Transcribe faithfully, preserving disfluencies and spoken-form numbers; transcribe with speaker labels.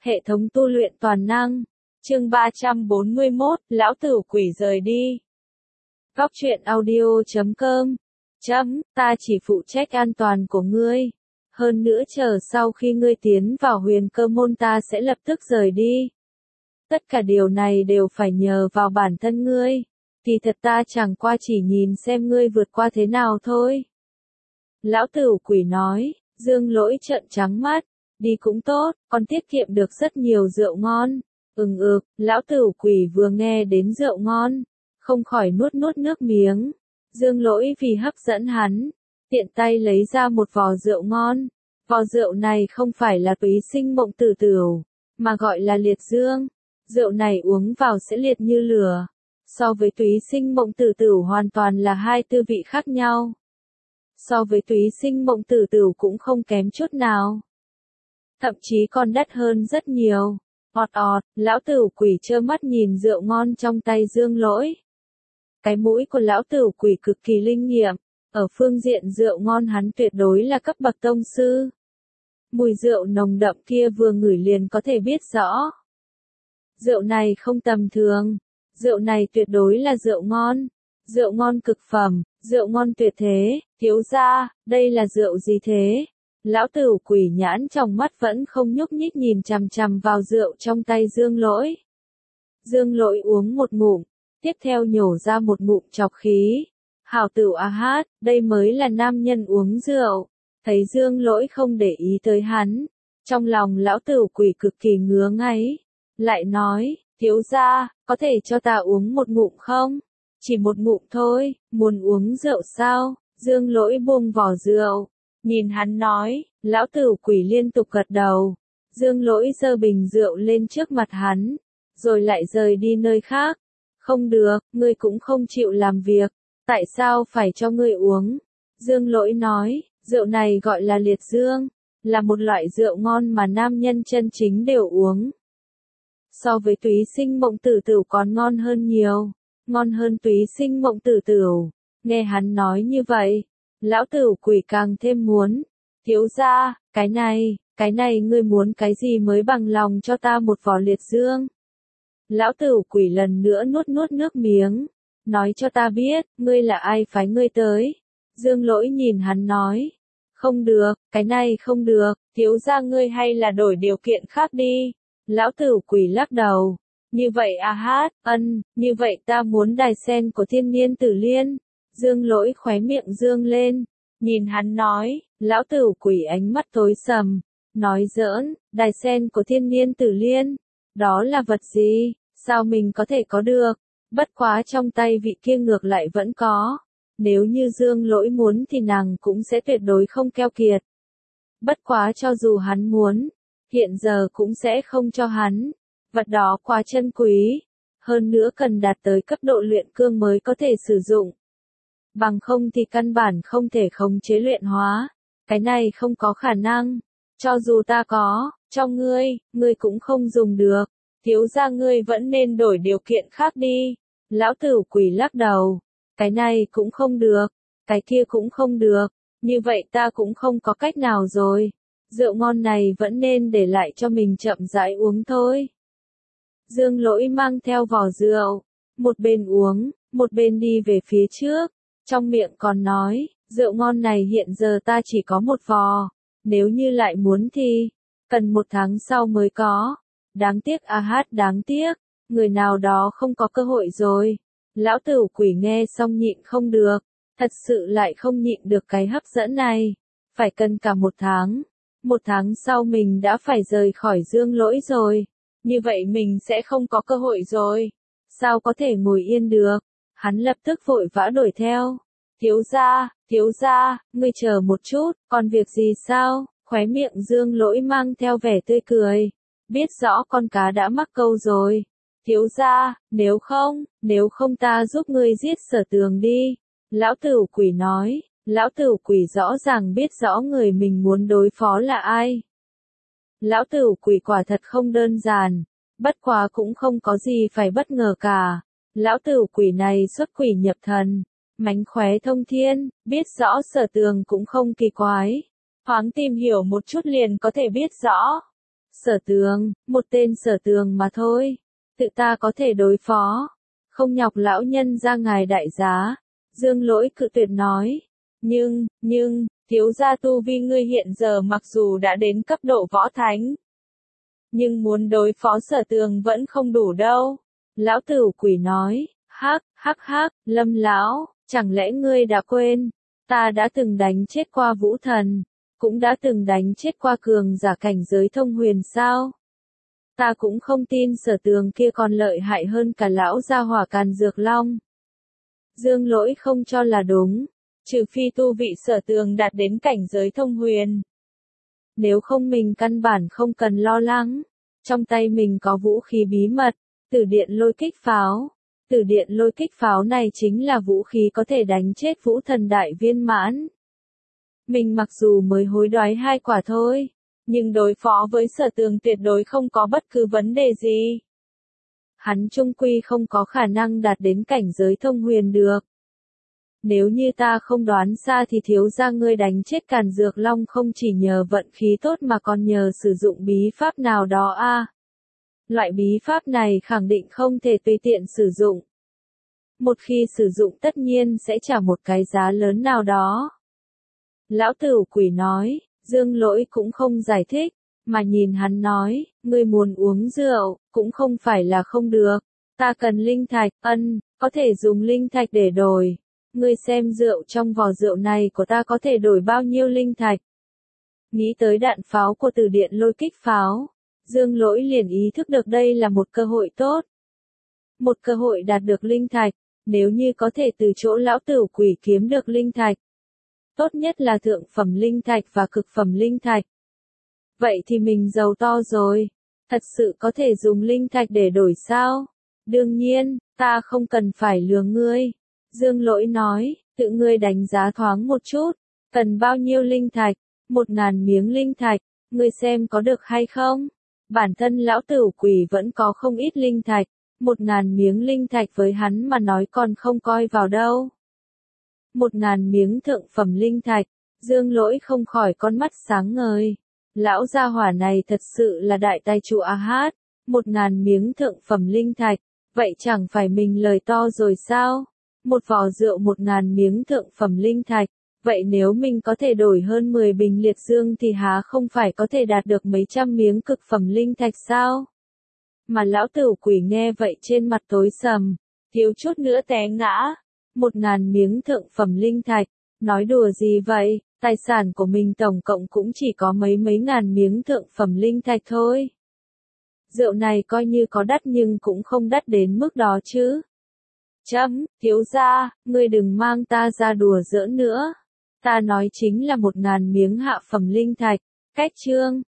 Speaker 1: Hệ thống tu luyện toàn năng. Chương ba trăm bốn mươi mốt, Lão Tử Quỷ rời đi. Góc truyện audio chấm com. Chấm, ta chỉ phụ trách an toàn của ngươi. Hơn nữa chờ sau khi ngươi tiến vào huyền cơ môn ta sẽ lập tức rời đi. Tất cả điều này đều phải nhờ vào bản thân ngươi. Kỳ thật ta chẳng qua chỉ nhìn xem ngươi vượt qua thế nào thôi. Lão Tử Quỷ nói. Dương Lỗi trợn trắng mắt. Đi cũng tốt, còn tiết kiệm được rất nhiều rượu ngon. Ừm ực, Lão Tử Quỷ vừa nghe đến rượu ngon, không khỏi nuốt nuốt nước miếng. Dương Lỗi vì hấp dẫn hắn, tiện tay lấy ra một vò rượu ngon. Vò rượu này không phải là túy sinh mộng tử tửu, mà gọi là liệt dương. Rượu này uống vào sẽ liệt như lửa. So với túy sinh mộng tử tửu hoàn toàn là hai tư vị khác nhau. So với túy sinh mộng tử tửu cũng không kém chút nào. Thậm chí còn đắt hơn rất nhiều. Ọt ọt, Lão Tử Quỷ trơ mắt nhìn rượu ngon trong tay Dương Lỗi. Cái mũi của Lão Tử Quỷ cực kỳ linh nghiệm. Ở phương diện rượu ngon hắn tuyệt đối là cấp bậc tông sư. Mùi rượu nồng đậm kia vừa ngửi liền có thể biết rõ. Rượu này không tầm thường. Rượu này tuyệt đối là rượu ngon. Rượu ngon cực phẩm, rượu ngon tuyệt thế. Thiếu gia, đây là rượu gì thế? Lão Tử Quỷ nhãn trong mắt vẫn không nhúc nhích nhìn chằm chằm vào rượu trong tay Dương Lỗi. Dương Lỗi uống một ngụm, tiếp theo nhổ ra một ngụm chọc khí. Hảo tử a hát, đây mới là nam nhân uống rượu. Thấy Dương Lỗi không để ý tới hắn, trong lòng Lão Tử Quỷ cực kỳ ngứa ngáy. Lại nói, thiếu gia, có thể cho ta uống một ngụm không? Chỉ một ngụm thôi, muốn uống rượu sao? Dương Lỗi buông vỏ rượu. Nhìn hắn nói, Lão Tử Quỷ liên tục gật đầu. Dương Lỗi giơ bình rượu lên trước mặt hắn, rồi lại rời đi nơi khác. Không được, ngươi cũng không chịu làm việc. Tại sao phải cho ngươi uống? Dương Lỗi nói, rượu này gọi là liệt dương, là một loại rượu ngon mà nam nhân chân chính đều uống. So với túy sinh mộng tử tửu còn ngon hơn nhiều, ngon hơn túy sinh mộng tử tửu. Nghe hắn nói như vậy, Lão Tử Quỷ càng thêm muốn. Thiếu gia, cái này, cái này ngươi muốn cái gì mới bằng lòng cho ta một vò liệt dương? Lão Tử Quỷ lần nữa nuốt nuốt nước miếng. Nói cho ta biết, ngươi là ai phái ngươi tới? Dương Lỗi nhìn hắn nói. Không được, cái này không được, thiếu gia ngươi hay là đổi điều kiện khác đi. Lão Tử Quỷ lắc đầu. Như vậy à hát, ân, như vậy ta muốn đài sen của thiên niên tử liên. Dương Lỗi khóe miệng dương lên, nhìn hắn nói, Lão Tử Quỷ ánh mắt tối sầm, nói giỡn, đài sen của thiên niên tử liên, đó là vật gì, sao mình có thể có được, bất quá trong tay vị kia ngược lại vẫn có, nếu như Dương Lỗi muốn thì nàng cũng sẽ tuyệt đối không keo kiệt. Bất quá cho dù hắn muốn, hiện giờ cũng sẽ không cho hắn, vật đó quá chân quý, hơn nữa cần đạt tới cấp độ luyện cương mới có thể sử dụng. Bằng không thì căn bản không thể khống chế luyện hóa. Cái này không có khả năng. Cho dù ta có, cho ngươi, ngươi cũng không dùng được. Thiếu gia ngươi vẫn nên đổi điều kiện khác đi. Lão Tử Quỷ lắc đầu. Cái này cũng không được. Cái kia cũng không được. Như vậy ta cũng không có cách nào rồi. Rượu ngon này vẫn nên để lại cho mình chậm rãi uống thôi. Dương Lỗi mang theo vò rượu. Một bên uống, một bên đi về phía trước. Trong miệng còn nói, rượu ngon này hiện giờ ta chỉ có một vò, nếu như lại muốn thì, cần một tháng sau mới có. Đáng tiếc a hát đáng tiếc, người nào đó không có cơ hội rồi. Lão Tử Quỷ nghe xong nhịn không được, thật sự lại không nhịn được cái hấp dẫn này. Phải cần cả một tháng, một tháng sau mình đã phải rời khỏi Dương Lỗi rồi, như vậy mình sẽ không có cơ hội rồi. Sao có thể ngồi yên được? Hắn lập tức vội vã đuổi theo. Thiếu gia, thiếu gia, ngươi chờ một chút, còn việc gì sao? Khóe miệng Dương Lỗi mang theo vẻ tươi cười. Biết rõ con cá đã mắc câu rồi. Thiếu gia, nếu không, nếu không ta giúp ngươi giết Sở Tường đi. Lão Tử Quỷ nói. Lão Tử Quỷ rõ ràng biết rõ người mình muốn đối phó là ai. Lão Tử Quỷ quả thật không đơn giản. Bất quá cũng không có gì phải bất ngờ cả. Lão Tử Quỷ này xuất quỷ nhập thần, mánh khóe thông thiên, biết rõ Sở Tường cũng không kỳ quái. Thoáng tìm hiểu một chút liền có thể biết rõ. Sở Tường, một tên Sở Tường mà thôi. Tự ta có thể đối phó. Không nhọc lão nhân ra ngài đại giá. Dương Lỗi cự tuyệt nói. Nhưng, nhưng, thiếu gia tu vi ngươi hiện giờ mặc dù đã đến cấp độ võ thánh. Nhưng muốn đối phó Sở Tường vẫn không đủ đâu. Lão Tửu Quỷ nói. Hắc, hắc hắc, Lâm lão, chẳng lẽ ngươi đã quên. Ta đã từng đánh chết qua Vũ Thần. Cũng đã từng đánh chết qua cường giả cảnh giới thông huyền sao? Ta cũng không tin Sở Tường kia còn lợi hại hơn cả lão gia hỏa Càn Dược Long. Dương Lỗi không cho là đúng, trừ phi tu vị Sở Tường đạt đến cảnh giới thông huyền. Nếu không mình căn bản không cần lo lắng, trong tay mình có vũ khí bí mật, Tử Điện Lôi Kích Pháo. Tử Điện Lôi Kích Pháo này chính là vũ khí có thể đánh chết Vũ Thần đại viên mãn. Mình mặc dù mới hối đoái hai quả thôi, nhưng đối phó với Sở Tường tuyệt đối không có bất cứ vấn đề gì. Hắn chung quy không có khả năng đạt đến cảnh giới thông huyền được. Nếu như ta không đoán xa thì thiếu gia ngươi đánh chết Càn Dược Long không chỉ nhờ vận khí tốt mà còn nhờ sử dụng bí pháp nào đó a. À, loại bí pháp này khẳng định không thể tùy tiện sử dụng. Một khi sử dụng tất nhiên sẽ trả một cái giá lớn nào đó. Lão Tửu Quỷ nói, Dương Lỗi cũng không giải thích, mà nhìn hắn nói, ngươi muốn uống rượu, cũng không phải là không được. Ta cần linh thạch, ân, có thể dùng linh thạch để đổi. Ngươi xem rượu trong vò rượu này của ta có thể đổi bao nhiêu linh thạch. Nghĩ tới đạn pháo của Tử Điện Lôi Kích Pháo, Dương Lỗi liền ý thức được đây là một cơ hội tốt. Một cơ hội đạt được linh thạch, nếu như có thể từ chỗ lão Tửu Quỷ kiếm được linh thạch. Tốt nhất là thượng phẩm linh thạch và cực phẩm linh thạch. Vậy thì mình giàu to rồi. Thật sự có thể dùng linh thạch để đổi sao? Đương nhiên, ta không cần phải lừa ngươi. Dương Lỗi nói, tự ngươi đánh giá thoáng một chút. Cần bao nhiêu linh thạch? Một ngàn miếng linh thạch. Ngươi xem có được hay không? Bản thân lão Tửu Quỷ vẫn có không ít linh thạch. Một ngàn miếng linh thạch với hắn mà nói còn không coi vào đâu. Một ngàn miếng thượng phẩm linh thạch, Dương Lỗi không khỏi con mắt sáng ngời. Lão gia hỏa này thật sự là đại tài chủ a hát, một ngàn miếng thượng phẩm linh thạch, vậy chẳng phải mình lời to rồi sao? Một vò rượu một ngàn miếng thượng phẩm linh thạch, vậy nếu mình có thể đổi hơn mười bình liệt dương thì há không phải có thể đạt được mấy trăm miếng cực phẩm linh thạch sao? Mà lão Tửu Quỷ nghe vậy trên mặt tối sầm, thiếu chút nữa té ngã. Một ngàn miếng thượng phẩm linh thạch, nói đùa gì vậy, tài sản của mình tổng cộng cũng chỉ có mấy mấy ngàn miếng thượng phẩm linh thạch thôi. Rượu này coi như có đắt nhưng cũng không đắt đến mức đó chứ. Chấm, thiếu gia, ngươi đừng mang ta ra đùa giỡn nữa. Ta nói chính là một ngàn miếng hạ phẩm linh thạch, cách chương.